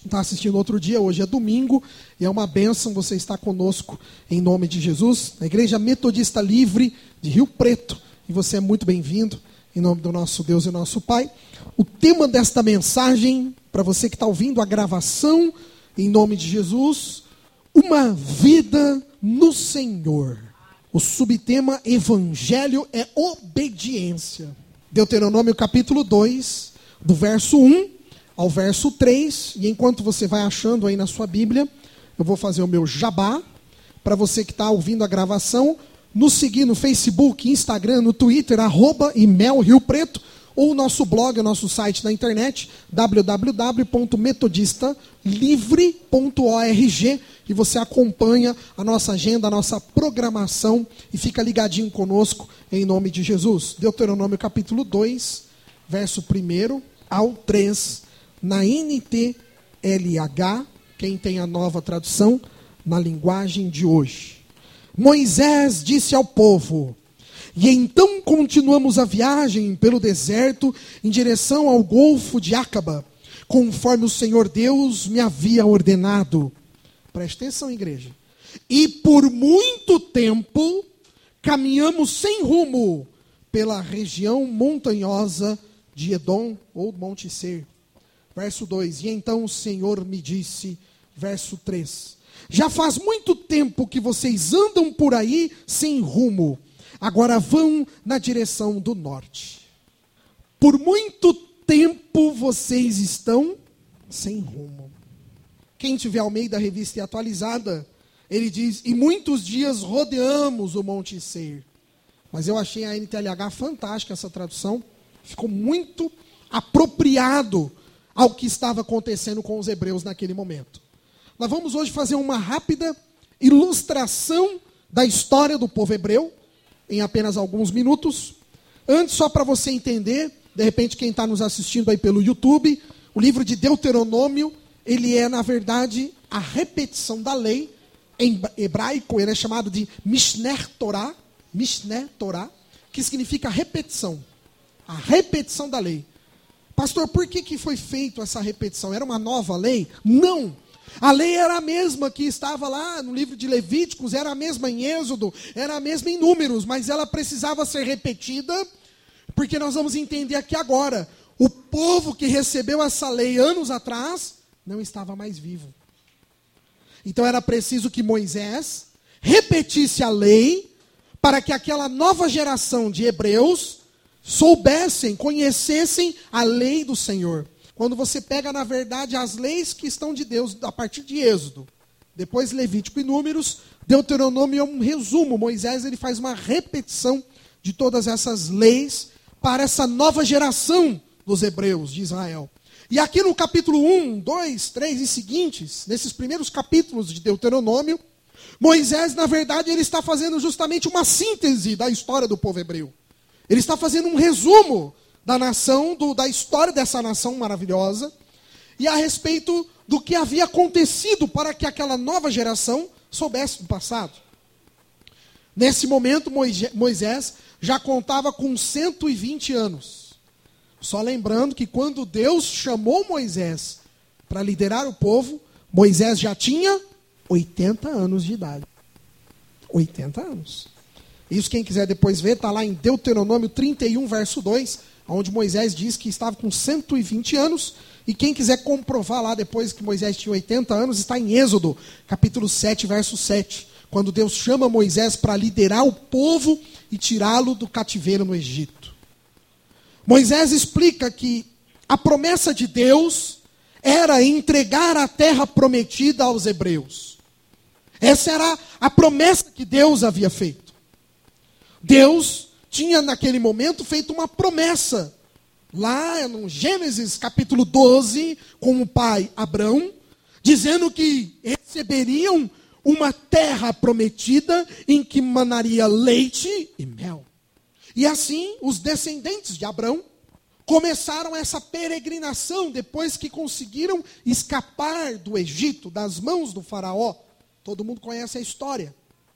está assistindo outro dia, hoje é domingo, e é uma bênção você estar conosco em nome de Jesus, na Igreja Metodista Livre de Rio Preto, e você é muito bem-vindo, em nome do nosso Deus e nosso Pai. O tema desta mensagem, para você que está ouvindo a gravação, em nome de Jesus, uma vida no Senhor. O subtema Evangelho é obediência. Deuteronômio capítulo 2, do verso 1 ao verso 3. E enquanto você vai achando aí na sua Bíblia, eu vou fazer o meu jabá. Para você que está ouvindo a gravação, nos seguir no Facebook, Instagram, no Twitter, @imelriopreto, ou o nosso blog, o nosso site na internet, www.metodistalivre.org, e você acompanha a nossa agenda, a nossa programação, e fica ligadinho conosco, em nome de Jesus. Deuteronômio capítulo 2, verso 1 ao 3, na NTLH, quem tem a nova tradução, na linguagem de hoje. Moisés disse ao povo: e então continuamos a viagem pelo deserto em direção ao Golfo de Acaba, conforme o Senhor Deus me havia ordenado. Preste atenção, igreja. E por muito tempo caminhamos sem rumo pela região montanhosa de Edom ou Monte Seir. Verso 2. E então o Senhor me disse, verso 3. Já faz muito tempo que vocês andam por aí sem rumo. Agora vão na direção do norte. Por muito tempo vocês estão sem rumo. Quem tiver Almeida Revista e Atualizada, ele diz, e muitos dias rodeamos o Monte Seir. Mas eu achei a NTLH fantástica essa tradução. Ficou muito apropriado ao que estava acontecendo com os hebreus naquele momento. Nós vamos hoje fazer uma rápida ilustração da história do povo hebreu, em apenas alguns minutos. Antes, só para você entender, de repente quem está nos assistindo aí pelo YouTube, o livro de Deuteronômio, ele é na verdade a repetição da lei. Em hebraico ele é chamado de Mishneh Torah, que significa repetição. A repetição da lei. Pastor, por que foi feita essa repetição? Era uma nova lei? Não! A lei era a mesma que estava lá no livro de Levíticos, era a mesma em Êxodo, era a mesma em Números, mas ela precisava ser repetida, porque nós vamos entender aqui agora, o povo que recebeu essa lei anos atrás, não estava mais vivo. Então era preciso que Moisés repetisse a lei, para que aquela nova geração de hebreus soubessem, conhecessem a lei do Senhor. Quando você pega, na verdade, as leis que estão de Deus, a partir de Êxodo, depois Levítico e Números, Deuteronômio é um resumo. Moisés ele faz uma repetição de todas essas leis para essa nova geração dos hebreus de Israel. E aqui no capítulo 1, 2, 3 e seguintes, nesses primeiros capítulos de Deuteronômio, Moisés, na verdade, ele está fazendo justamente uma síntese da história do povo hebreu. Ele está fazendo um resumo da nação, da história dessa nação maravilhosa, e a respeito do que havia acontecido para que aquela nova geração soubesse do passado. Nesse momento, Moisés já contava com 120 anos. Só lembrando que quando Deus chamou Moisés para liderar o povo, Moisés já tinha 80 anos de idade. 80 anos. Isso quem quiser depois ver, está lá em Deuteronômio 31, verso 2, onde Moisés diz que estava com 120 anos, e quem quiser comprovar lá depois que Moisés tinha 80 anos, está em Êxodo, capítulo 7, verso 7, quando Deus chama Moisés para liderar o povo e tirá-lo do cativeiro no Egito. Moisés explica que a promessa de Deus era entregar a terra prometida aos hebreus. Essa era a promessa que Deus havia feito. Deus tinha naquele momento feito uma promessa, lá no Gênesis capítulo 12, com o pai Abrão, dizendo que receberiam uma terra prometida em que manaria leite e mel. E assim, os descendentes de Abrão começaram essa peregrinação depois que conseguiram escapar do Egito, das mãos do faraó. Todo mundo conhece a história.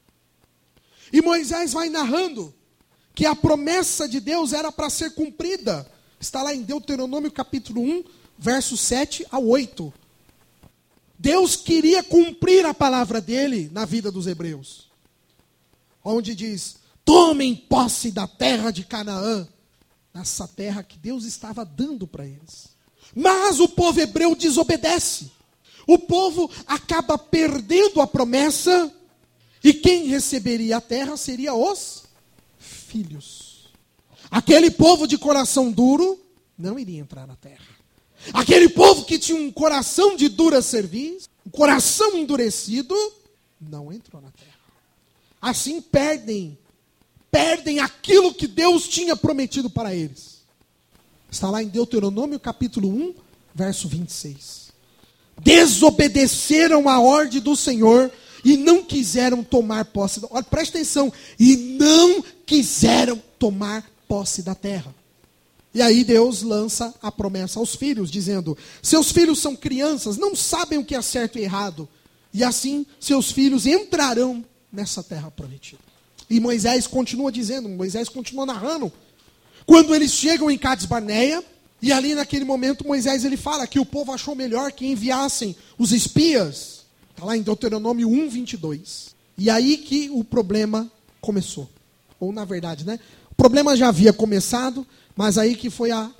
E Moisés vai narrando que a promessa de Deus era para ser cumprida. Está lá em Deuteronômio capítulo 1, versos 7 a 8. Deus queria cumprir a palavra dele na vida dos hebreus. Onde diz, tomem posse da terra de Canaã. Essa terra que Deus estava dando para eles. Mas o povo hebreu desobedece. O povo acaba perdendo a promessa. E quem receberia a terra seria os filhos. Aquele povo de coração duro não iria entrar na terra. Aquele povo que tinha um coração de dura cerviz, um coração endurecido, não entrou na terra. Assim perdem aquilo que Deus tinha prometido para eles. Está lá em Deuteronômio capítulo 1, verso 26. Desobedeceram a ordem do Senhor e não quiseram tomar posse. Olha, preste atenção. E não quiseram tomar posse da terra. E aí Deus lança a promessa aos filhos, dizendo, seus filhos são crianças, não sabem o que é certo e errado. E assim, seus filhos entrarão nessa terra prometida. E Moisés continua dizendo, Moisés continua narrando. Quando eles chegam em Cades Barneia, e ali naquele momento Moisés ele fala que o povo achou melhor que enviassem os espias. Está lá em Deuteronômio 1, 22. E aí que o problema começou. Ou na verdade, né? O problema já havia começado, mas aí que foi a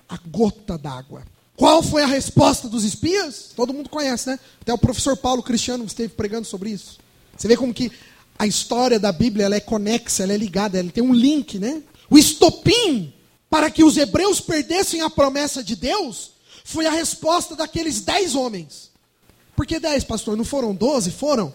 gota d'água. Qual foi a resposta dos espias? Todo mundo conhece, né? Até o professor Paulo Cristiano esteve pregando sobre isso. Você vê como que a história da Bíblia ela é conexa, ela é ligada, ela tem um link, né? O estopim para que os hebreus perdessem a promessa de Deus foi a resposta daqueles 10 homens. Por que 10, pastor? Não foram 12? Foram?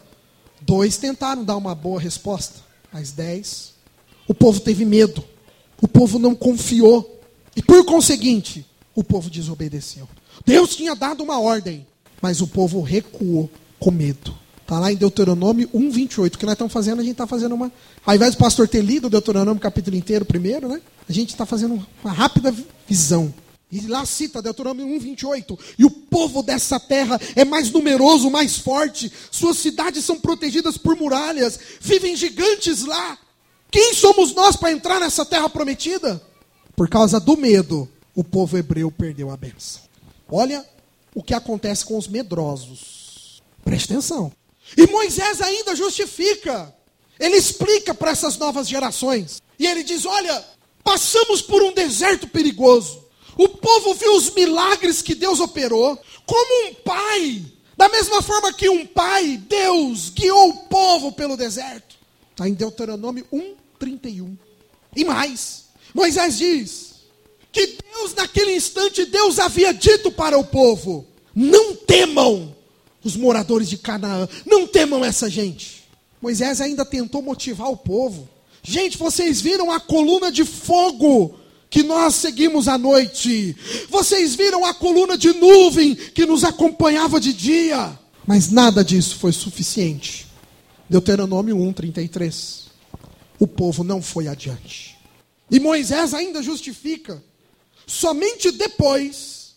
2 tentaram dar uma boa resposta, mas 10. O povo teve medo. O povo não confiou. E por conseguinte, o povo desobedeceu. Deus tinha dado uma ordem, mas o povo recuou com medo. Está lá em Deuteronômio 1, 28. O que nós estamos fazendo, a gente está fazendo uma... Ao invés do pastor ter lido o Deuteronômio capítulo inteiro primeiro, né? A gente está fazendo uma rápida visão. E lá cita Deuteronômio 1, 28. E o povo dessa terra é mais numeroso, mais forte. Suas cidades são protegidas por muralhas. Vivem gigantes lá. Quem somos nós para entrar nessa terra prometida? Por causa do medo, o povo hebreu perdeu a bênção. Olha o que acontece com os medrosos. Preste atenção. E Moisés ainda justifica. Ele explica para essas novas gerações. E ele diz, olha, passamos por um deserto perigoso. O povo viu os milagres que Deus operou. Como um pai, da mesma forma que um pai, Deus guiou o povo pelo deserto. Está em Deuteronômio 1, 31. E mais, Moisés diz que Deus, naquele instante, Deus havia dito para o povo, não temam os moradores de Canaã, não temam essa gente. Moisés ainda tentou motivar o povo. Gente, vocês viram a coluna de fogo que nós seguimos à noite. Vocês viram a coluna de nuvem que nos acompanhava de dia. Mas nada disso foi suficiente. Deuteronômio 1, 33. O povo não foi adiante. E Moisés ainda justifica. Somente depois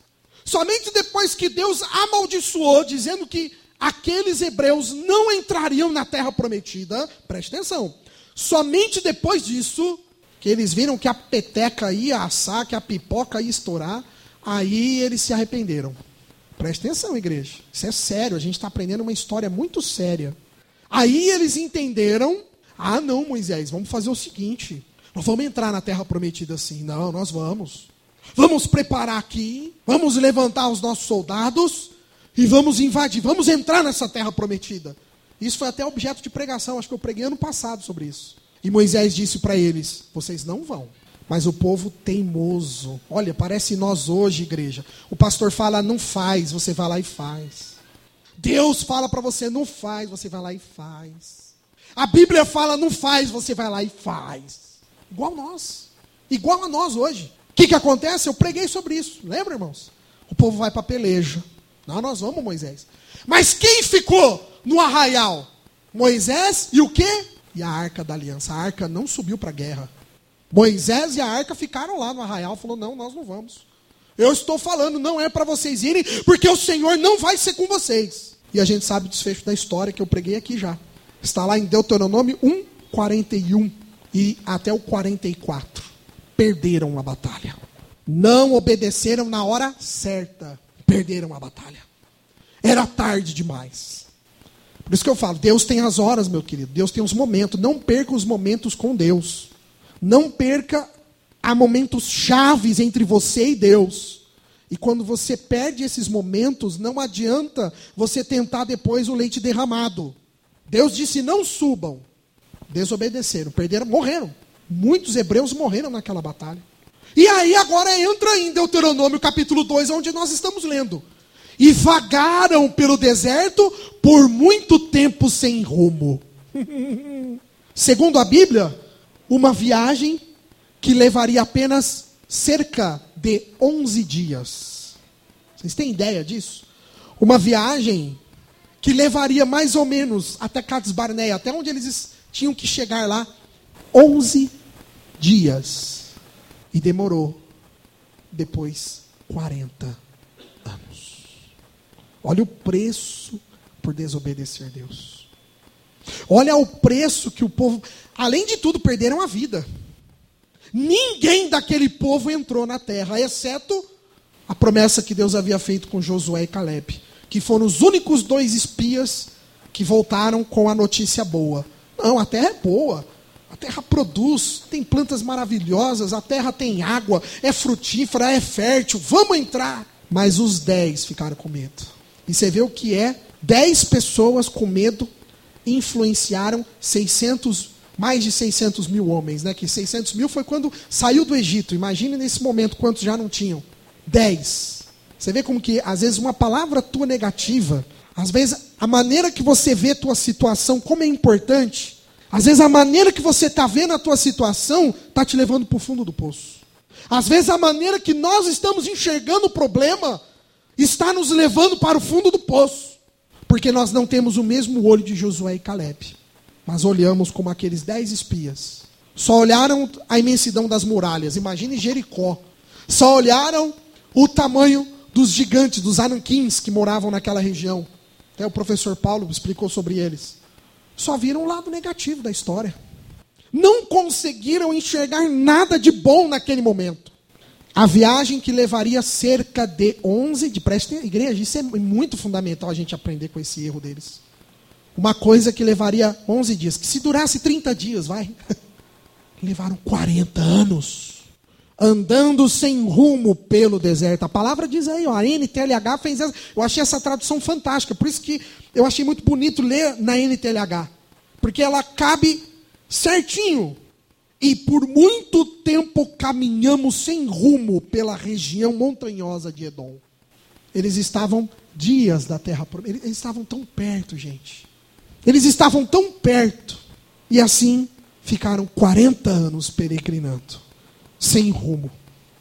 que Deus amaldiçoou, dizendo que aqueles hebreus não entrariam na terra prometida, preste atenção, somente depois disso, que eles viram que a peteca ia assar, que a pipoca ia estourar, aí eles se arrependeram. Preste atenção, igreja, isso é sério, a gente está aprendendo uma história muito séria. Aí eles entenderam, não, Moisés, vamos fazer o seguinte, nós vamos entrar na terra prometida assim. Não, nós vamos. Vamos preparar aqui, vamos levantar os nossos soldados e vamos invadir, vamos entrar nessa terra prometida. Isso foi até objeto de pregação, acho que eu preguei ano passado sobre isso. E Moisés disse para eles, vocês não vão. Mas o povo teimoso, olha, parece nós hoje, igreja. O pastor fala, não faz, você vai lá e faz. Deus fala para você, não faz, você vai lá e faz. A Bíblia fala, não faz, você vai lá e faz. Igual a nós hoje. O que acontece? Eu preguei sobre isso, lembra, irmãos? O povo vai para a peleja. Não, nós vamos, Moisés. Mas quem ficou no arraial? Moisés e o quê? E a arca da aliança. A arca não subiu para a guerra. Moisés e a arca ficaram lá no arraial. Falou, não, nós não vamos. Eu estou falando, não é para vocês irem, porque o Senhor não vai ser com vocês. E a gente sabe o desfecho da história que eu preguei aqui já. Está lá em Deuteronômio 1, 41 e até o 44. Perderam a batalha. Não obedeceram na hora certa. Perderam a batalha. Era tarde demais. Por isso que eu falo, Deus tem as horas, meu querido. Deus tem os momentos. Não perca os momentos com Deus. Não perca há momentos chaves entre você e Deus. E quando você perde esses momentos, não adianta você tentar depois o leite derramado. Deus disse, não subam. Desobedeceram, perderam, morreram. Muitos hebreus morreram naquela batalha. E aí agora entra em Deuteronômio capítulo 2, onde nós estamos lendo. E vagaram pelo deserto por muito tempo sem rumo. Segundo a Bíblia, uma viagem que levaria apenas cerca de 11 dias. Vocês têm ideia disso? Uma viagem que levaria mais ou menos até Cades Barneia, até onde eles tinham que chegar lá, 11 dias. E demorou, depois, 40 anos. Olha o preço por desobedecer a Deus. Olha o preço que o povo, além de tudo, perderam a vida. Ninguém daquele povo entrou na terra, exceto a promessa que Deus havia feito com Josué e Caleb, que foram os únicos 2 espias que voltaram com a notícia boa. Não, a terra é boa, a terra produz, tem plantas maravilhosas, a terra tem água, é frutífera, é fértil, vamos entrar. Mas os 10 ficaram com medo. E você vê o que é, 10 pessoas com medo influenciaram mais de 600 mil homens, né? Que 600 mil foi quando saiu do Egito. Imagine nesse momento quantos já não tinham. 10. Você vê como que, às vezes, uma palavra tua negativa, às vezes, a maneira que você vê a tua situação, como é importante, às vezes, a maneira que você está vendo a tua situação, está te levando para o fundo do poço. Às vezes, a maneira que nós estamos enxergando o problema, está nos levando para o fundo do poço. Porque nós não temos o mesmo olho de Josué e Caleb. Mas olhamos como aqueles 10 espias. Só olharam a imensidão das muralhas. Imagine Jericó. Só olharam o tamanho dos gigantes, dos anaquins que moravam naquela região. Até o professor Paulo explicou sobre eles. Só viram o lado negativo da história. Não conseguiram enxergar nada de bom naquele momento. A viagem que levaria cerca de 11... Prestem igreja, isso é muito fundamental a gente aprender com esse erro deles. Uma coisa que levaria 11 dias, que se durasse 30 dias, vai. Levaram 40 anos. Andando sem rumo pelo deserto. A palavra diz aí, ó, a NTLH fez essa. Eu achei essa tradução fantástica. Por isso que eu achei muito bonito ler na NTLH. Porque ela cabe certinho. E por muito tempo caminhamos sem rumo pela região montanhosa de Edom. Eles estavam dias da terra. Eles estavam tão perto, gente. Eles estavam tão perto. E assim ficaram 40 anos peregrinando. Sem rumo.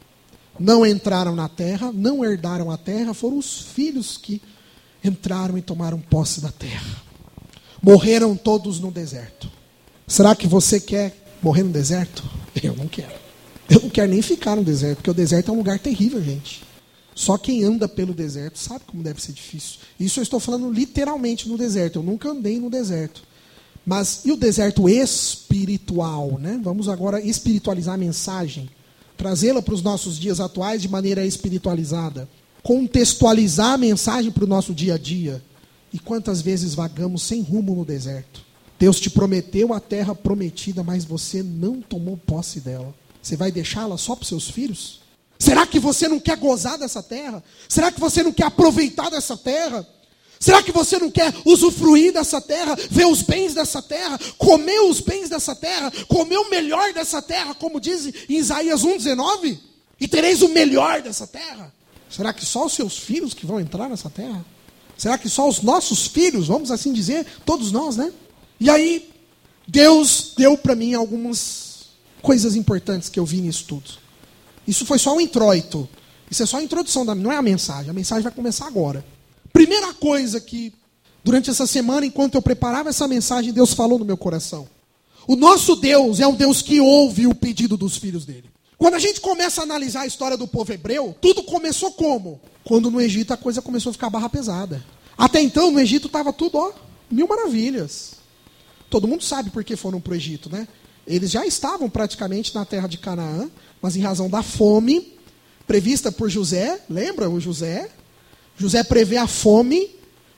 Não entraram na terra, não herdaram a terra, foram os filhos que entraram e tomaram posse da terra. Morreram todos no deserto. Será que você quer morrer no deserto? Eu não quero. Eu não quero nem ficar no deserto, porque o deserto é um lugar terrível, gente. Só quem anda pelo deserto sabe como deve ser difícil. Isso eu estou falando literalmente no deserto. Eu nunca andei no deserto. Mas e o deserto espiritual, né? Vamos agora espiritualizar a mensagem, trazê-la para os nossos dias atuais de maneira espiritualizada, contextualizar a mensagem para o nosso dia a dia. E quantas vezes vagamos sem rumo no deserto? Deus te prometeu a terra prometida, mas você não tomou posse dela. Você vai deixá-la só para os seus filhos? Será que você não quer gozar dessa terra? Será que você não quer aproveitar dessa terra? Será que você não quer usufruir dessa terra, ver os bens dessa terra, comer os bens dessa terra, comer o melhor dessa terra, como diz em Isaías 1,19? E tereis o melhor dessa terra. Será que só os seus filhos que vão entrar nessa terra? Será que só os nossos filhos, vamos assim dizer, todos nós, né? E aí, Deus deu para mim algumas coisas importantes que eu vi nisso tudo. Isso foi só um introito. Isso é só a introdução, não é a mensagem. A mensagem vai começar agora. Primeira coisa que, durante essa semana, enquanto eu preparava essa mensagem, Deus falou no meu coração. O nosso Deus é um Deus que ouve o pedido dos filhos dele. Quando a gente começa a analisar a história do povo hebreu, tudo começou como? Quando no Egito a coisa começou a ficar barra pesada. Até então, no Egito estava tudo, ó, mil maravilhas. Todo mundo sabe por que foram para o Egito, né? Eles já estavam praticamente na terra de Canaã, mas em razão da fome prevista por José, lembra o José? José prevê a fome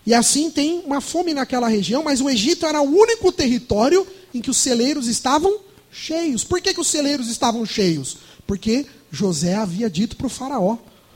E assim tem uma fome naquela região, mas o Egito era o único território em que os celeiros estavam cheios. Por que os celeiros estavam cheios? Porque José havia dito para o faraó: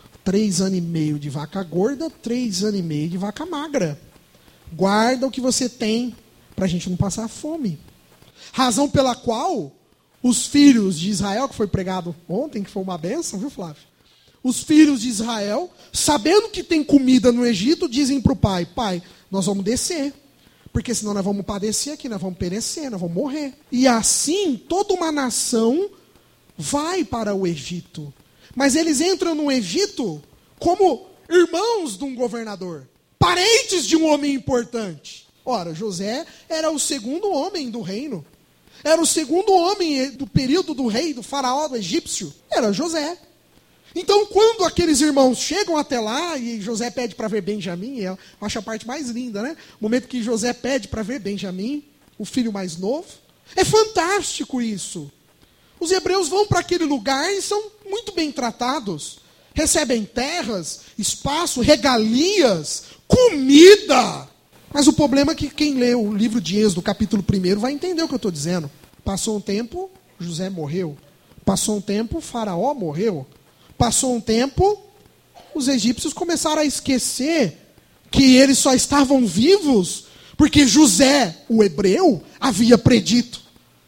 3 anos e meio de vaca gorda, 3 anos e meio de vaca magra. Guarda o que você tem para a gente não passar fome. Razão pela qual os filhos de Israel, que foi pregado ontem, que foi uma bênção, viu, Flávio? Os filhos de Israel, sabendo que tem comida no Egito, dizem para o pai: pai, nós vamos descer, porque senão nós vamos padecer aqui, nós vamos perecer, nós vamos morrer. E assim, toda uma nação vai para o Egito. Mas eles entram no Egito como irmãos de um governador, parentes de um homem importante. Ora, José era o segundo homem do reino. Era o segundo homem do período do rei, do faraó, do egípcio. Era José. Então, quando aqueles irmãos chegam até lá, e José pede para ver Benjamim, eu acho a parte mais linda, né? O momento que José pede para ver Benjamim, o filho mais novo. É fantástico isso. Os hebreus vão para aquele lugar e são muito bem tratados. Recebem terras, espaço, regalias, comida. Mas o problema é que quem lê o livro de Êxodo, capítulo 1, vai entender o que eu estou dizendo. Passou um tempo, José morreu. Passou um tempo, Faraó morreu. Passou um tempo, os egípcios começaram a esquecer que eles só estavam vivos porque José, o hebreu, havia predito,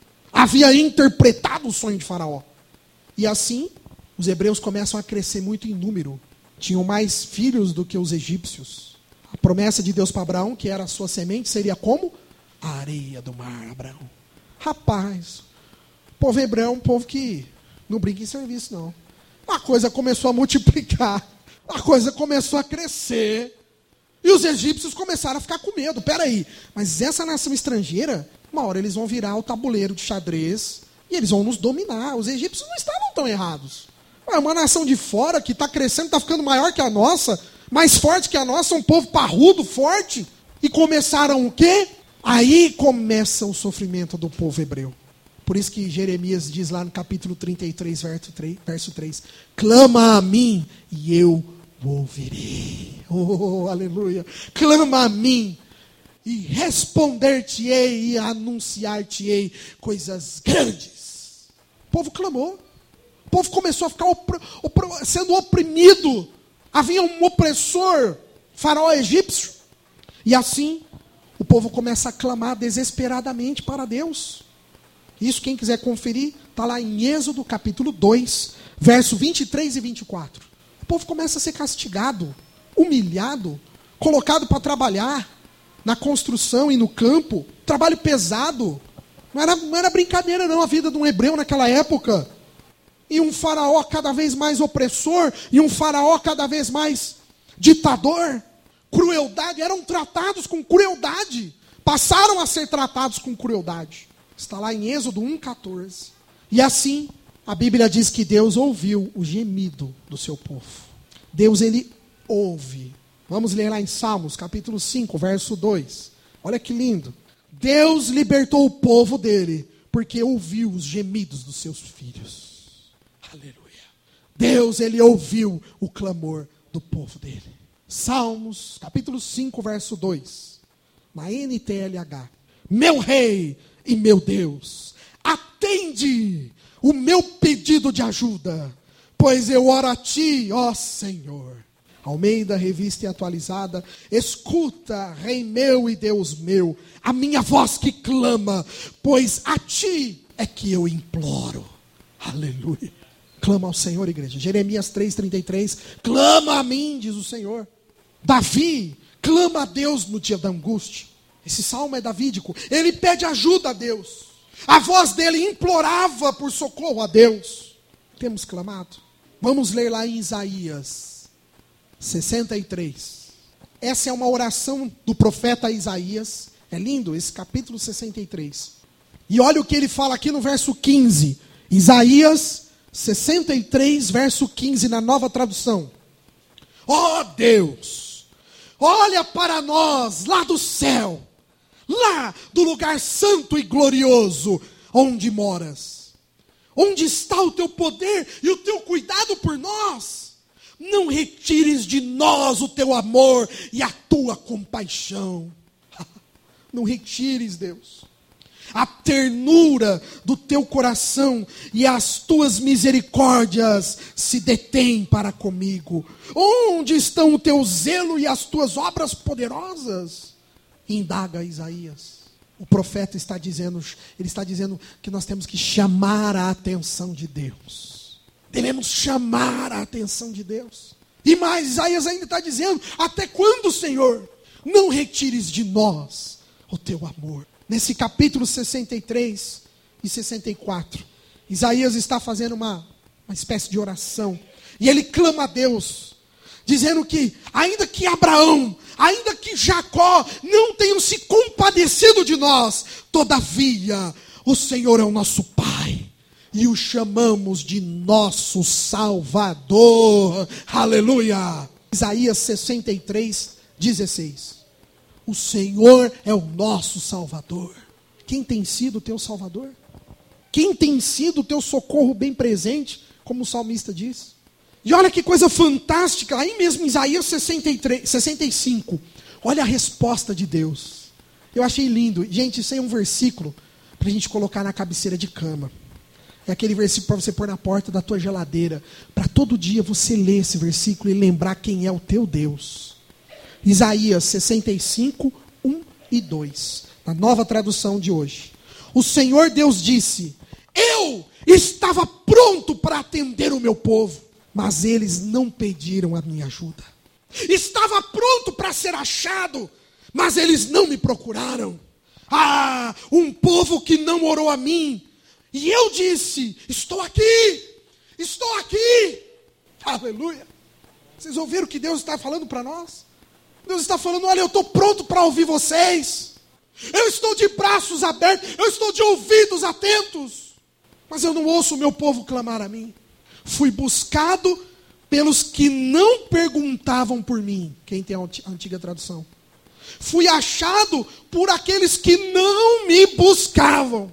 havia interpretado o sonho de Faraó. E assim, os hebreus começam a crescer muito em número. Tinham mais filhos do que os egípcios. A promessa de Deus para Abraão, que era a sua semente, seria como? A areia do mar, Abraão. Rapaz, o povo hebreu é um povo que não brinca em serviço, não. A coisa começou a multiplicar, a coisa começou a crescer, e os egípcios começaram a ficar com medo. Peraí, mas essa nação estrangeira, uma hora eles vão virar o tabuleiro de xadrez, e eles vão nos dominar. Os egípcios não estavam tão errados. É uma nação de fora que está crescendo, está ficando maior que a nossa, mais forte que a nossa, um povo parrudo, forte. E começaram o quê? Aí começa o sofrimento do povo hebreu. Por isso que Jeremias diz lá no capítulo 33, verso 3, clama a mim e eu ouvirei. Oh, aleluia. Clama a mim e responder-te-ei e anunciar-te-ei coisas grandes. O povo clamou. O povo começou a ficar sendo oprimido. Havia um opressor, faraó egípcio. E assim, o povo começa a clamar desesperadamente para Deus. Isso, quem quiser conferir, está lá em Êxodo, capítulo 2, verso 23 e 24. O povo começa a ser castigado, humilhado, colocado para trabalhar na construção e no campo. Trabalho pesado. Não era brincadeira, não, a vida de um hebreu naquela época. E um faraó cada vez mais opressor, e um faraó cada vez mais ditador. Crueldade, eram tratados com crueldade. Passaram a ser tratados com crueldade. Está lá em Êxodo 1,14. E assim, a Bíblia diz que Deus ouviu o gemido do seu povo. Deus, ele ouve. Vamos ler lá em Salmos, capítulo 5, verso 2. Olha que lindo. Deus libertou o povo dele, porque ouviu os gemidos dos seus filhos. Aleluia. Deus, ele ouviu o clamor do povo dele. Salmos, capítulo 5, verso 2. Na NTLH. Meu rei e meu Deus, atende o meu pedido de ajuda, pois eu oro a ti, ó Senhor. Almeida, revista e atualizada. Escuta, Rei meu e Deus meu, a minha voz que clama, pois a ti é que eu imploro. Aleluia. Clama ao Senhor, igreja. Jeremias 3,33. Clama a mim, diz o Senhor. Davi clama a Deus no dia da angústia. Esse salmo é davídico. Ele pede ajuda a Deus. A voz dele implorava por socorro a Deus. Temos clamado. Vamos ler lá em Isaías 63. Essa é uma oração do profeta Isaías. É lindo esse capítulo 63. E olha o que ele fala aqui no verso 15. Isaías 63, verso 15, na Nova Tradução. Ó Deus, olha para nós lá do céu, lá do lugar santo e glorioso onde moras. Onde está o teu poder e o teu cuidado por nós? não retires de nós o teu amor e a tua compaixão. Não retires, Deus, a ternura do teu coração e as tuas misericórdias se detêm para comigo. Onde estão o teu zelo e as tuas obras poderosas? Indaga Isaías. O profeta está dizendo, ele está dizendo que nós temos que chamar a atenção de Deus. Devemos chamar a atenção de Deus. E mais, Isaías ainda está dizendo, até quando, Senhor? Não retires de nós o teu amor. Nesse capítulo 63 e 64, Isaías está fazendo uma espécie de oração. E ele clama a Deus, dizendo que, ainda que Abraão, ainda que Jacó não tenham se compadecido de nós, todavia, o Senhor é o nosso Pai. E o chamamos de nosso Salvador. Aleluia! Isaías 63, 16. O Senhor é o nosso Salvador. Quem tem sido o teu Salvador? Quem tem sido o teu socorro bem presente, como o salmista diz? E olha que coisa fantástica, aí mesmo em Isaías 65, olha a resposta de Deus. Eu achei lindo. Gente, isso aí é um versículo para a gente colocar na cabeceira de cama. É aquele versículo para você pôr na porta da tua geladeira, para todo dia você ler esse versículo e lembrar quem é o teu Deus. Isaías 65, 1 e 2, na nova tradução de hoje. O Senhor Deus disse: eu estava pronto para atender o meu povo, mas eles não pediram a minha ajuda. Estava pronto para ser achado, mas eles não me procuraram. Ah, um povo que não orou a mim. E eu disse: estou aqui, estou aqui. Aleluia. Vocês ouviram o que Deus está falando para nós? Deus está falando: olha, eu estou pronto para ouvir vocês. Eu estou de braços abertos, eu estou de ouvidos atentos. Mas eu não ouço o meu povo clamar a mim. Fui buscado pelos que não perguntavam por mim. Quem tem a antiga tradução? Fui achado por aqueles que não me buscavam.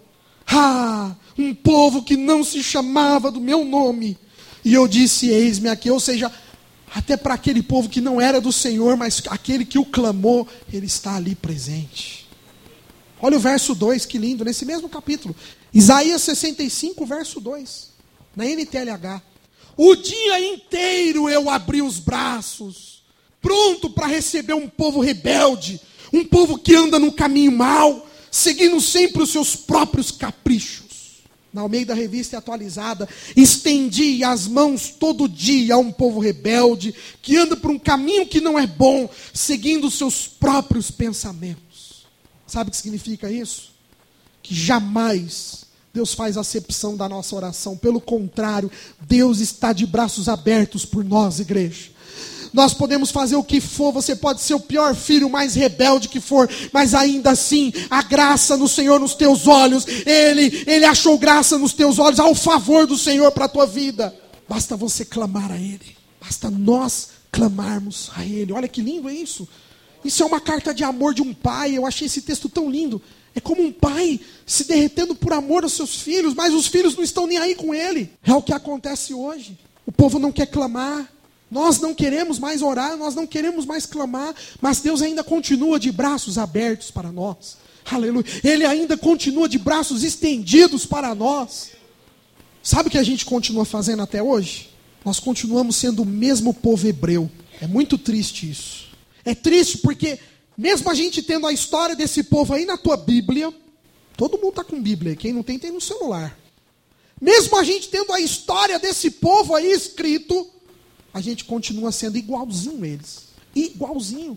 Ah, um povo que não se chamava do meu nome. E eu disse: eis-me aqui. Ou seja, até para aquele povo que não era do Senhor, mas aquele que o clamou, ele está ali presente. Olha o verso 2, que lindo, nesse mesmo capítulo. Isaías 65, verso 2, na NTLH. O dia inteiro eu abri os braços, pronto para receber um povo rebelde, um povo que anda no caminho mau, seguindo sempre os seus próprios caprichos. Na Almeida Revista Atualizada, estendi as mãos todo dia a um povo rebelde, que anda por um caminho que não é bom, seguindo os seus próprios pensamentos. Sabe o que significa isso? Que jamais Deus faz acepção da nossa oração. Pelo contrário, Deus está de braços abertos por nós, igreja. Nós podemos fazer o que for, você pode ser o pior filho, o mais rebelde que for, mas ainda assim, a graça no Senhor nos teus olhos, Ele achou graça nos teus olhos, ao favor do Senhor para a tua vida. Basta você clamar a Ele, basta nós clamarmos a Ele. Olha que lindo é isso. Isso é uma carta de amor de um pai. Eu achei esse texto tão lindo. É como um pai se derretendo por amor aos seus filhos, mas os filhos não estão nem aí com ele. É o que acontece hoje. O povo não quer clamar. Nós não queremos mais orar, nós não queremos mais clamar, mas Deus ainda continua de braços abertos para nós. Aleluia. Ele ainda continua de braços estendidos para nós. Sabe o que a gente continua fazendo até hoje? Nós continuamos sendo o mesmo povo hebreu. É muito triste isso. É triste porque, mesmo a gente tendo a história desse povo aí na tua Bíblia, todo mundo está com Bíblia, quem não tem, tem no celular. Mesmo a gente tendo a história desse povo aí escrito, a gente continua sendo igualzinho a eles. Igualzinho.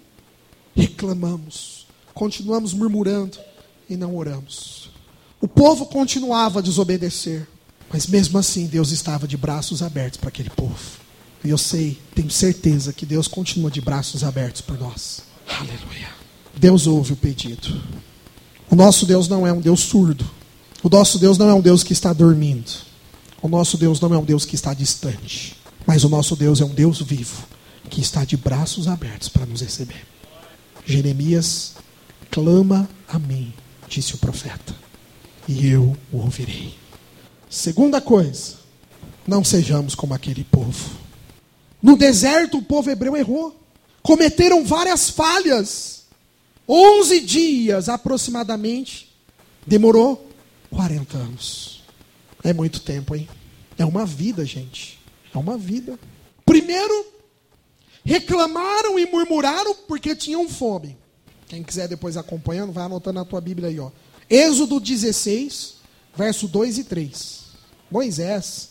Reclamamos, continuamos murmurando e não oramos. O povo continuava a desobedecer, mas mesmo assim Deus estava de braços abertos para aquele povo. E eu sei, tenho certeza que Deus continua de braços abertos por nós. Aleluia. Deus ouve o pedido. O nosso Deus não é um Deus surdo. O nosso Deus não é um Deus que está dormindo. O nosso Deus não é um Deus que está distante. Mas o nosso Deus é um Deus vivo, que está de braços abertos para nos receber. Jeremias: clama a mim, disse o profeta, e eu o ouvirei. Segunda coisa, não sejamos como aquele povo. No deserto, o povo hebreu errou. Cometeram várias falhas. 11 dias, aproximadamente. Demorou 40 anos. É muito tempo, hein? É uma vida, gente. É uma vida. Primeiro, reclamaram e murmuraram porque tinham fome. Quem quiser depois acompanhando, vai anotando na tua Bíblia aí, ó. Êxodo 16, verso 2 e 3. Moisés,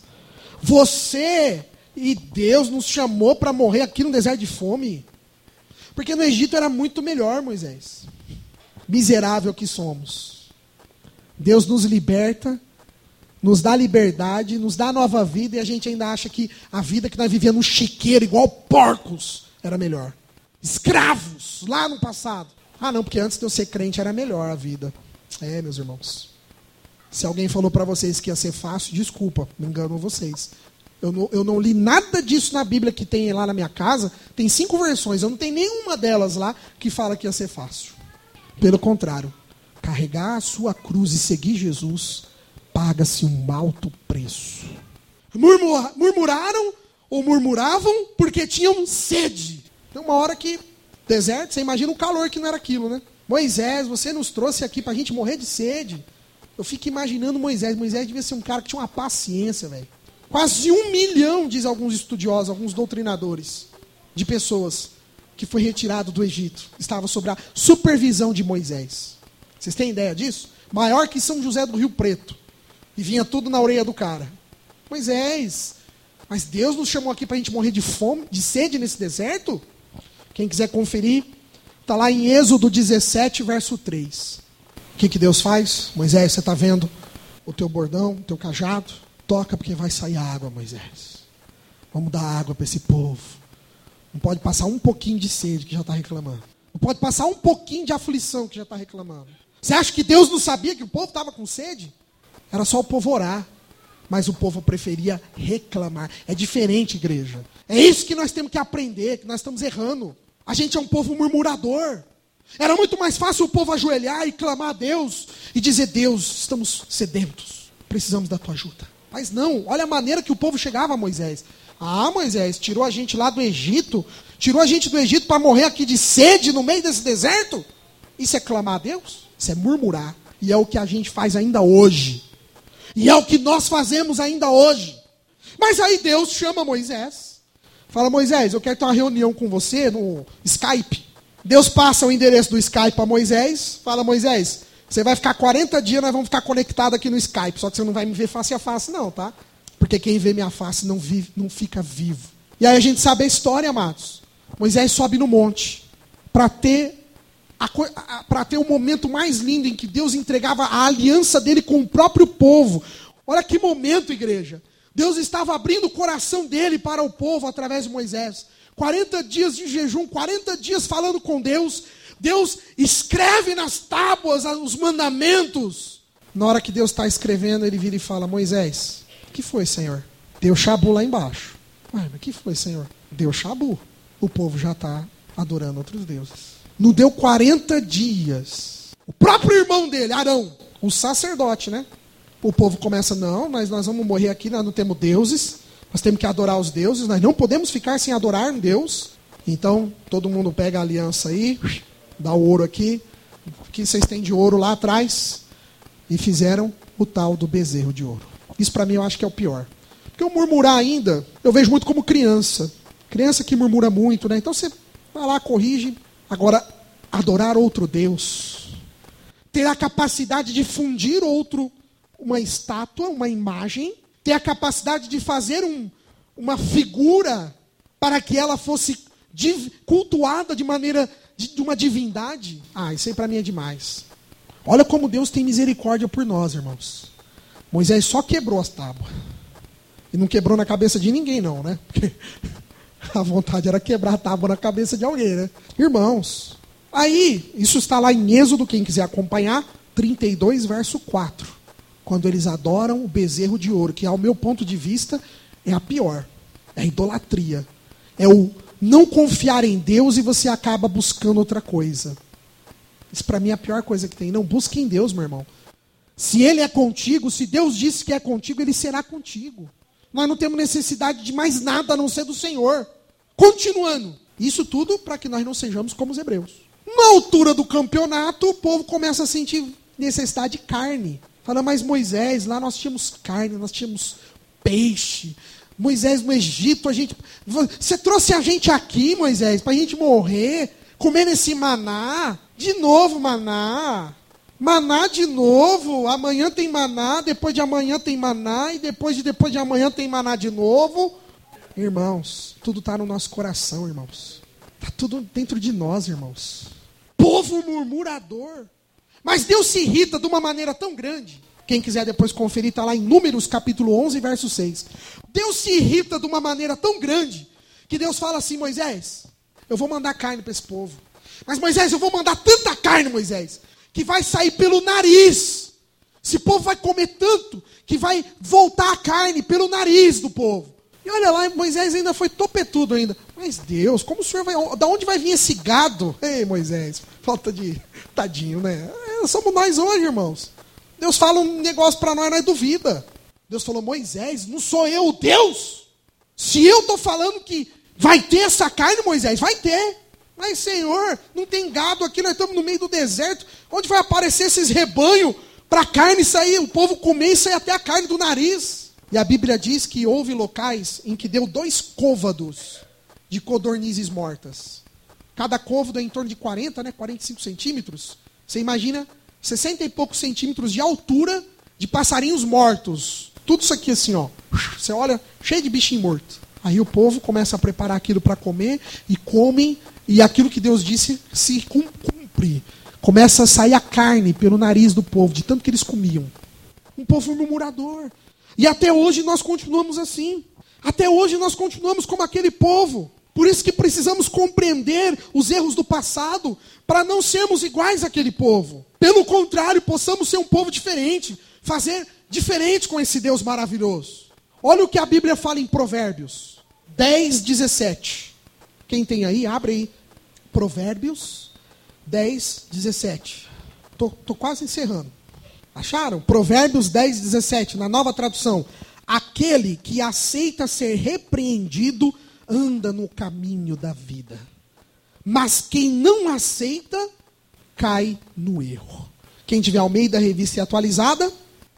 você e Deus nos chamou para morrer aqui no deserto de fome? Porque no Egito era muito melhor, Moisés. Miserável que somos. Deus nos liberta, nos dá liberdade, nos dá nova vida, e a gente ainda acha que a vida que nós vivíamos no chiqueiro, igual porcos, era melhor. Escravos, lá no passado. Ah não, porque antes de eu ser crente era melhor a vida. É, meus irmãos. Se alguém falou para vocês que ia ser fácil, desculpa, me engano vocês. Eu não li nada disso na Bíblia que tem lá na minha casa. Tem 5 versões, eu não tenho nenhuma delas lá que fala que ia ser fácil. Pelo contrário, carregar a sua cruz e seguir Jesus, paga-se um alto preço. Murmuraram ou murmuravam porque tinham sede. Tem uma hora que, deserto, você imagina o calor que não era aquilo, né? Moisés, você nos trouxe aqui para a gente morrer de sede. Eu fico imaginando Moisés. Moisés devia ser um cara que tinha uma paciência, velho. Quase 1 milhão, diz alguns estudiosos, alguns doutrinadores, de pessoas que foi retirado do Egito. Estava sob a supervisão de Moisés. Vocês têm ideia disso? Maior que São José do Rio Preto. E vinha tudo na orelha do cara. Moisés, mas Deus nos chamou aqui para a gente morrer de fome, de sede nesse deserto? Quem quiser conferir, está lá em Êxodo 17, verso 3. O que Deus faz? Moisés, você está vendo o teu bordão, o teu cajado? Toca porque vai sair água, Moisés. Vamos dar água para esse povo. Não pode passar um pouquinho de sede que já está reclamando. Não pode passar um pouquinho de aflição que já está reclamando. Você acha que Deus não sabia que o povo estava com sede? Era só o povo orar. Mas o povo preferia reclamar. É diferente, igreja. É isso que nós temos que aprender, que nós estamos errando. A gente é um povo murmurador. Era muito mais fácil o povo ajoelhar e clamar a Deus e dizer: Deus, estamos sedentos, precisamos da tua ajuda. Mas não, olha a maneira que o povo chegava a Moisés. Ah, Moisés, tirou a gente lá do Egito, tirou a gente do Egito para morrer aqui de sede no meio desse deserto? Isso é clamar a Deus? Isso é murmurar. E é o que a gente faz ainda hoje. E é o que nós fazemos ainda hoje. Mas aí Deus chama Moisés. Fala: Moisés, eu quero ter uma reunião com você no Skype. Deus passa o endereço do Skype para Moisés. Fala: Moisés, você vai ficar 40 dias, nós vamos ficar conectados aqui no Skype. Só que você não vai me ver face a face não, tá? Porque quem vê minha face não fica vivo. E aí a gente sabe a história, amados. Moisés sobe no monte para ter o momento mais lindo em que Deus entregava a aliança dele com o próprio povo. Olha que momento, igreja. Deus estava abrindo o coração dele para o povo através de Moisés. 40 dias de jejum, 40 dias falando com Deus. Deus escreve nas tábuas os mandamentos. Na hora que Deus está escrevendo, ele vira e fala: Moisés, o que foi, Senhor? Deu chabu lá embaixo. Ué, mas o que foi, Senhor? Deu chabu. O povo já está adorando outros deuses. Não deu 40 dias. O próprio irmão dele, Arão, o sacerdote, né? O povo começa: não, nós vamos morrer aqui, nós não temos deuses. Nós temos que adorar os deuses, nós não podemos ficar sem adorar um Deus. Então, todo mundo pega a aliança aí, dá o ouro aqui. O que vocês têm de ouro lá atrás? E fizeram o tal do bezerro de ouro. Isso para mim eu acho que é o pior. Porque o murmurar ainda, eu vejo muito como criança. Criança que murmura muito, né? Então você vai lá, corrige. Agora, adorar outro Deus. Ter a capacidade de fundir uma estátua, uma imagem. Ter a capacidade de fazer uma figura para que ela fosse cultuada de maneira de uma divindade. Ah, isso aí para mim é demais. Olha como Deus tem misericórdia por nós, irmãos. Moisés só quebrou as tábuas. E não quebrou na cabeça de ninguém não, né? Porque a vontade era quebrar a tábua na cabeça de alguém, né? Irmãos, aí, isso está lá em Êxodo, quem quiser acompanhar, 32, verso 4. Quando eles adoram o bezerro de ouro, que ao meu ponto de vista é a pior. É a idolatria. É o não confiar em Deus e você acaba buscando outra coisa. Isso para mim é a pior coisa que tem. Não busque em Deus, meu irmão. Se Ele é contigo, se Deus disse que é contigo, Ele será contigo. Nós não temos necessidade de mais nada a não ser do Senhor. Continuando. Isso tudo para que nós não sejamos como os hebreus. Na altura do campeonato, o povo começa a sentir necessidade de carne. Fala, mas Moisés, lá nós tínhamos carne, nós tínhamos peixe. Moisés, no Egito, você trouxe a gente aqui, Moisés, para a gente morrer, comendo esse maná. De novo maná. Maná de novo. Amanhã tem maná, depois de amanhã tem maná, e depois de amanhã tem maná de novo. Irmãos, tudo está no nosso coração, irmãos. Está tudo dentro de nós, irmãos. Povo murmurador. Mas Deus se irrita de uma maneira tão grande. Quem quiser depois conferir, está lá em Números capítulo 11, verso 6. Deus se irrita de uma maneira tão grande, que Deus fala assim, Moisés, eu vou mandar carne para esse povo. Mas Moisés, eu vou mandar tanta carne, Moisés, que vai sair pelo nariz. Esse povo vai comer tanto, que vai voltar a carne pelo nariz do povo. E olha lá, Moisés ainda foi topetudo ainda. Mas Deus, como o senhor vai... Da onde vai vir esse gado? Ei, Moisés, falta de... Tadinho, né? Somos nós hoje, irmãos. Deus fala um negócio para nós duvida. Deus falou, Moisés, não sou eu o Deus? Se eu estou falando que vai ter essa carne, Moisés, vai ter. Mas, Senhor, não tem gado aqui, nós estamos no meio do deserto. Onde vai aparecer esses rebanhos para a carne sair, o povo comer e sair até a carne do nariz? E a Bíblia diz que houve locais em que deu 2 côvados de codornizes mortas. Cada côvado é em torno de 45 centímetros. Você imagina 60 e poucos centímetros de altura de passarinhos mortos. Tudo isso aqui assim, ó. Você olha, cheio de bichinho morto. Aí o povo começa a preparar aquilo para comer e comem, e aquilo que Deus disse se cumpre. Começa a sair a carne pelo nariz do povo, de tanto que eles comiam. Um povo murmurador. E até hoje nós continuamos assim. Até hoje nós continuamos como aquele povo. Por isso que precisamos compreender os erros do passado, para não sermos iguais àquele povo. Pelo contrário, possamos ser um povo diferente, fazer diferente com esse Deus maravilhoso. Olha o que a Bíblia fala em Provérbios 10, 17. Quem tem aí, abre aí. Provérbios 10, 17. Tô quase encerrando. Acharam? Provérbios 10, 17, na Nova Tradução. Aquele que aceita ser repreendido anda no caminho da vida. Mas quem não aceita, cai no erro. Quem tiver Almeida, Revista e Atualizada,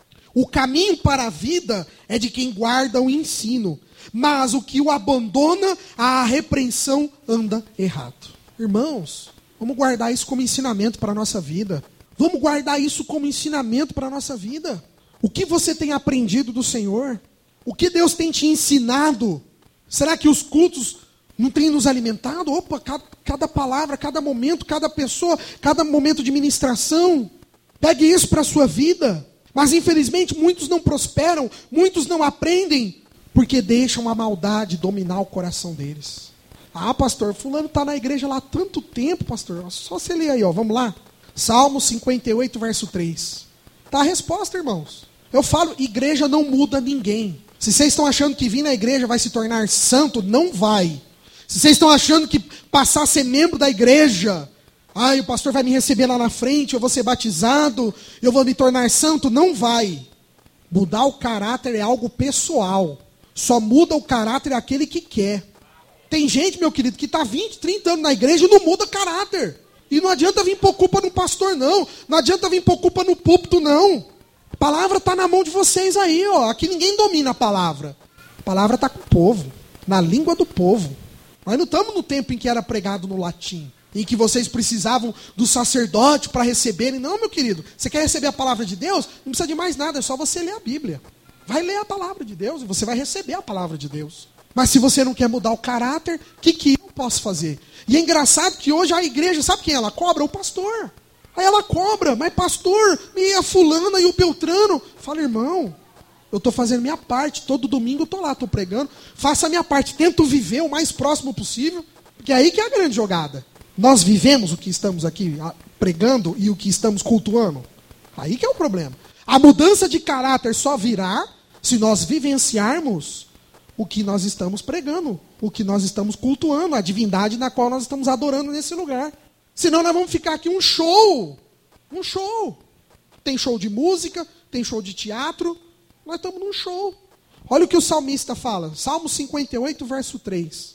o caminho para a vida é de quem guarda o ensino. Mas o que o abandona, a repreensão anda errado. Irmãos, vamos guardar isso como ensinamento para a nossa vida. Vamos guardar isso como ensinamento para a nossa vida. O que você tem aprendido do Senhor? O que Deus tem te ensinado? Será que os cultos não têm nos alimentado? Opa, cada palavra, cada momento, cada pessoa, cada momento de ministração. Pegue isso para a sua vida. Mas infelizmente muitos não prosperam, muitos não aprendem, porque deixam a maldade dominar o coração deles. Ah, pastor, fulano está na igreja lá há tanto tempo, pastor. Só você ler aí, ó, vamos lá. Salmo 58, verso 3. Está a resposta, irmãos. Eu falo, igreja não muda ninguém. Se vocês estão achando que vir na igreja vai se tornar santo, não vai. Se vocês estão achando que passar a ser membro da igreja, o pastor vai me receber lá na frente, eu vou ser batizado, eu vou me tornar santo, não vai. Mudar o caráter é algo pessoal. Só muda o caráter aquele que quer. Tem gente, meu querido, que está 20, 30 anos na igreja e não muda caráter. E não adianta vir pôr culpa no pastor, não. Não adianta vir pôr culpa no púlpito, não. A palavra está na mão de vocês aí, ó. Aqui ninguém domina a palavra. A palavra está com o povo, na língua do povo. Nós não estamos no tempo em que era pregado no latim, em que vocês precisavam do sacerdote para receberem. Não, meu querido, você quer receber a palavra de Deus? Não precisa de mais nada, é só você ler a Bíblia. Vai ler a palavra de Deus e você vai receber a palavra de Deus. Mas se você não quer mudar o caráter, o que eu posso fazer? E é engraçado que hoje a igreja, sabe quem ela cobra? O pastor. Aí ela cobra, mas pastor, e a fulana e o Beltrano. Fala, irmão, eu estou fazendo minha parte, todo domingo eu estou lá, estou pregando. Faça a minha parte, tento viver o mais próximo possível, porque é aí que é a grande jogada. Nós vivemos o que estamos aqui pregando e o que estamos cultuando. Aí que é o problema. A mudança de caráter só virá se nós vivenciarmos o que nós estamos pregando, o que nós estamos cultuando, a divindade na qual nós estamos adorando nesse lugar. Senão nós vamos ficar aqui um show. Um show. Tem show de música, tem show de teatro. Nós estamos num show. Olha o que o salmista fala. Salmo 58, verso 3.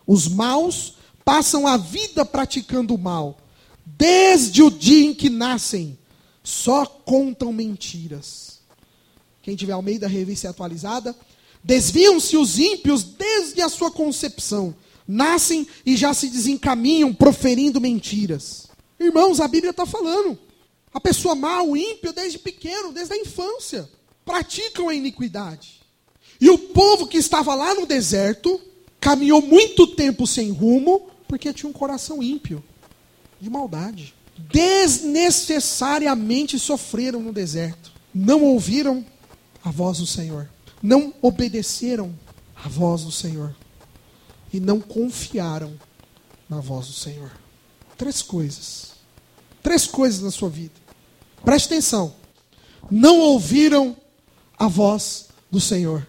Os maus passam a vida praticando o mal. Desde o dia em que nascem, só contam mentiras. Quem tiver Almeida, Revista Atualizada. Desviam-se os ímpios desde a sua concepção. Nascem e já se desencaminham proferindo mentiras. Irmãos, a Bíblia está falando. A pessoa má, o ímpio, desde pequeno, desde a infância, praticam a iniquidade. E o povo que estava lá no deserto, caminhou muito tempo sem rumo, porque tinha um coração ímpio, de maldade. Desnecessariamente sofreram no deserto. Não ouviram a voz do Senhor. Não obedeceram à voz do Senhor. E não confiaram na voz do Senhor. 3 coisas. 3 coisas na sua vida. Preste atenção. Não ouviram a voz do Senhor.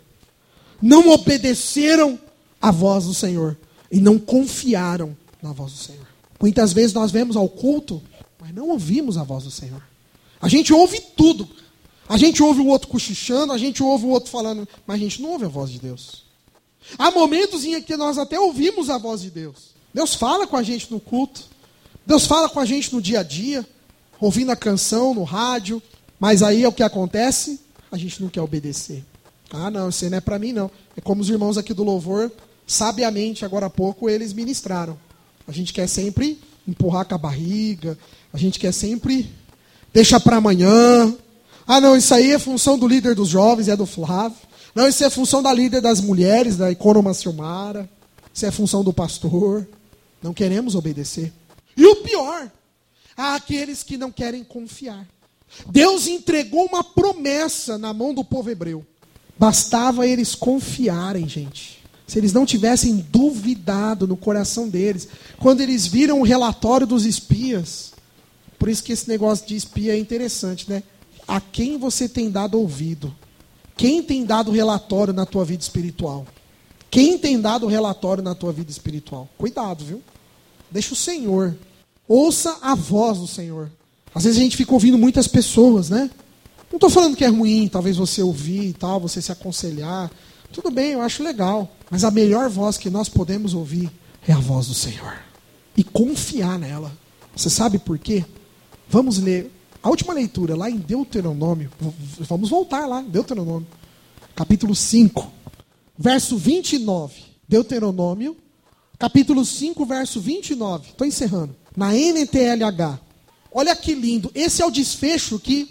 Não obedeceram à voz do Senhor. E não confiaram na voz do Senhor. Muitas vezes nós vemos ao culto, mas não ouvimos a voz do Senhor. A gente ouve tudo. A gente ouve o outro cochichando, a gente ouve o outro falando, mas a gente não ouve a voz de Deus. Há momentos em que nós até ouvimos a voz de Deus. Deus fala com a gente no culto. Deus fala com a gente no dia a dia, ouvindo a canção no rádio. Mas aí é o que acontece? A gente não quer obedecer. Ah, não, isso aí não é para mim, não. É como os irmãos aqui do louvor, sabiamente, agora há pouco, eles ministraram. A gente quer sempre empurrar com a barriga. A gente quer sempre deixar para amanhã. Ah, não, isso aí é função do líder dos jovens, é do Flávio. Não, isso é função da líder das mulheres, da Economa Silmara. Isso é função do pastor. Não queremos obedecer. E o pior, há aqueles que não querem confiar. Deus entregou uma promessa na mão do povo hebreu. Bastava eles confiarem, gente. Se eles não tivessem duvidado no coração deles. Quando eles viram o relatório dos espias. Por isso que esse negócio de espia é interessante, né? A quem você tem dado ouvido? Quem tem dado relatório na tua vida espiritual? Quem tem dado relatório na tua vida espiritual? Cuidado, viu? Deixa o Senhor. Ouça a voz do Senhor. Às vezes a gente fica ouvindo muitas pessoas, né? Não estou falando que é ruim, talvez você ouvir e tal, você se aconselhar. Tudo bem, eu acho legal. Mas a melhor voz que nós podemos ouvir é a voz do Senhor. E confiar nela. Você sabe por quê? Vamos ler a última leitura, lá em Deuteronômio. Vamos voltar lá, Deuteronômio. Capítulo 5, verso 29. Deuteronômio, capítulo 5, verso 29. Estou encerrando. Na NTLH. Olha que lindo. Esse é o desfecho que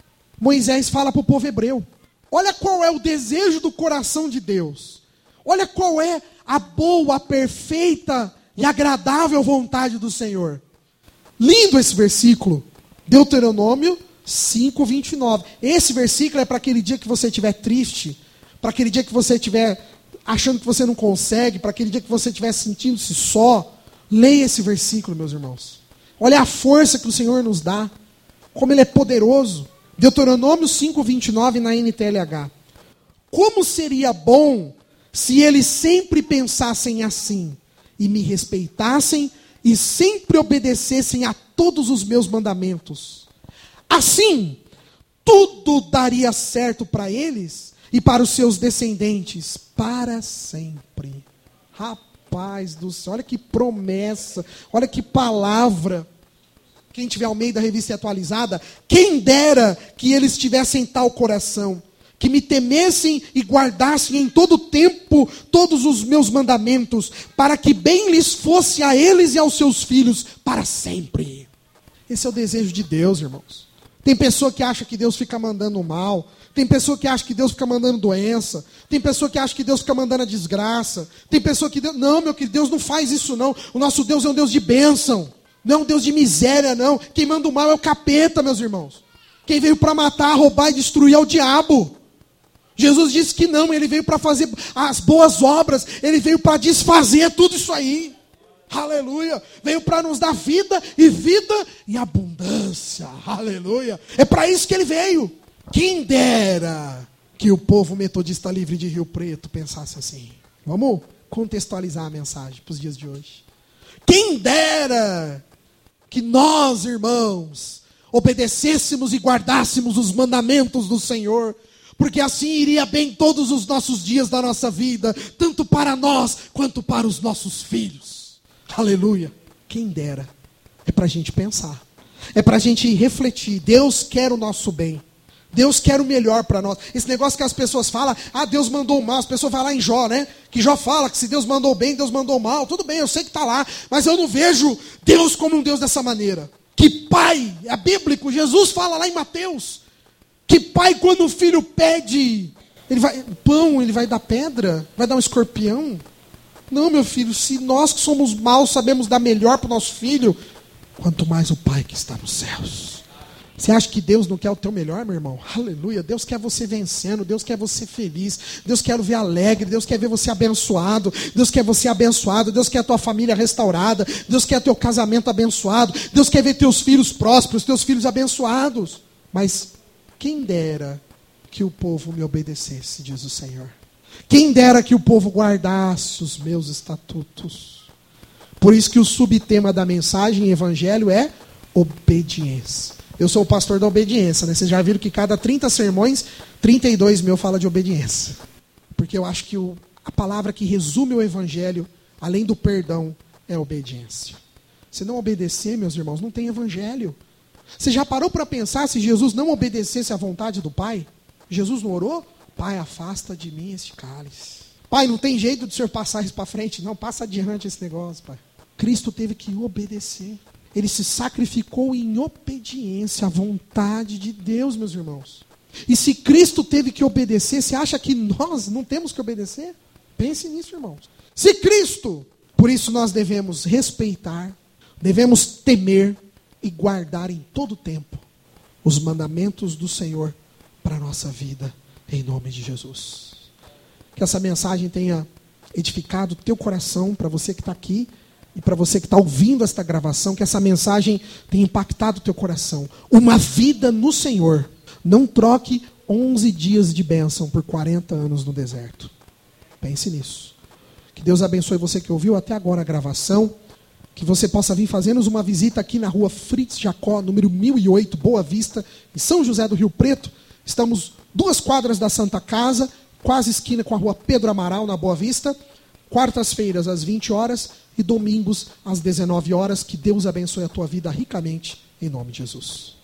Moisés fala para o povo hebreu. Olha qual é o desejo do coração de Deus. Olha qual é a boa, a perfeita e agradável vontade do Senhor. Lindo esse versículo. Deuteronômio 5, 29. Esse versículo é para aquele dia que você estiver triste, para aquele dia que você estiver achando que você não consegue, para aquele dia que você estiver sentindo-se só. Leia esse versículo, meus irmãos. Olha a força que o Senhor nos dá, como Ele é poderoso. Deuteronômio 5, 29 na NTLH. Como seria bom se eles sempre pensassem assim, e me respeitassem, e sempre obedecessem a todos os meus mandamentos. Assim, tudo daria certo para eles e para os seus descendentes para sempre. Rapaz do céu, olha que promessa, olha que palavra. Quem tiver Almeida, Revista Atualizada, quem dera que eles tivessem tal coração, que me temessem e guardassem em todo tempo todos os meus mandamentos, para que bem lhes fosse a eles e aos seus filhos para sempre. Esse é o desejo de Deus, irmãos. Tem pessoa que acha que Deus fica mandando mal, tem pessoa que acha que Deus fica mandando doença, tem pessoa que acha que Deus fica mandando a desgraça, tem pessoa que... Não, meu querido, Deus não faz isso não. O nosso Deus é um Deus de bênção, não é um Deus de miséria não. Quem manda o mal é o capeta, meus irmãos. Quem veio para matar, roubar e destruir é o diabo. Jesus disse que não, ele veio para fazer as boas obras, ele veio para desfazer tudo isso aí. Aleluia. Veio para nos dar vida em abundância. Aleluia. É para isso que ele veio. Quem dera que o povo metodista livre de Rio Preto pensasse assim. Vamos contextualizar a mensagem para os dias de hoje. Quem dera que nós, irmãos, obedecêssemos e guardássemos os mandamentos do Senhor, Porque assim iria bem todos os nossos dias da nossa vida, tanto para nós quanto para os nossos filhos. Aleluia. Quem dera. É para a gente pensar. É para a gente refletir. Deus quer o nosso bem. Deus quer o melhor para nós. Esse negócio que as pessoas falam, Deus mandou o mal. As pessoas falam lá em Jó, né? Que Jó fala que se Deus mandou bem, Deus mandou mal. Tudo bem, eu sei que está lá. Mas eu não vejo Deus como um Deus dessa maneira. Que pai, é bíblico, Jesus fala lá em Mateus. Que pai, quando o filho pede pão, ele vai dar pedra? Vai dar um escorpião? Não, meu filho, se nós que somos maus sabemos dar melhor para o nosso filho, quanto mais o pai que está nos céus. Você acha que Deus não quer o teu melhor, meu irmão? Aleluia. Deus quer você vencendo, Deus quer você feliz, Deus quer ver alegre, Deus quer ver você abençoado, Deus quer você abençoado, Deus quer a tua família restaurada, Deus quer teu casamento abençoado, Deus quer ver teus filhos prósperos, teus filhos abençoados. Mas quem dera que o povo me obedecesse, diz o Senhor. Quem dera que o povo guardasse os meus estatutos. Por isso que o subtema da mensagem evangelho é obediência. Eu sou o pastor da obediência, né? Vocês já viram que cada 30 sermões, 32 meu fala de obediência. Porque eu acho que a palavra que resume o evangelho, além do perdão, é obediência. Se não obedecer, meus irmãos, não tem evangelho. Você já parou para pensar se Jesus não obedecesse à vontade do Pai? Jesus não orou? Pai, afasta de mim esse cálice. Pai, não tem jeito de o Senhor passar isso para frente, não. Passa adiante esse negócio, Pai. Cristo teve que obedecer. Ele se sacrificou em obediência à vontade de Deus, meus irmãos. E se Cristo teve que obedecer, você acha que nós não temos que obedecer? Pense nisso, irmãos. Se Cristo, por isso nós devemos respeitar, devemos temer e guardar em todo tempo os mandamentos do Senhor para a nossa vida, em nome de Jesus. Que essa mensagem tenha edificado o teu coração, para você que está aqui, e para você que está ouvindo esta gravação, que essa mensagem tenha impactado o teu coração. Uma vida no Senhor. Não troque 11 dias de bênção por 40 anos no deserto. Pense nisso. Que Deus abençoe você que ouviu até agora a gravação. Que você possa vir fazer-nos uma visita aqui na rua Fritz Jacó, número 1008, Boa Vista, em São José do Rio Preto. Estamos 2 quadras da Santa Casa, quase esquina com a rua Pedro Amaral, na Boa Vista. Quartas-feiras, às 20 horas e domingos, às 19 horas. Que Deus abençoe a tua vida ricamente, em nome de Jesus.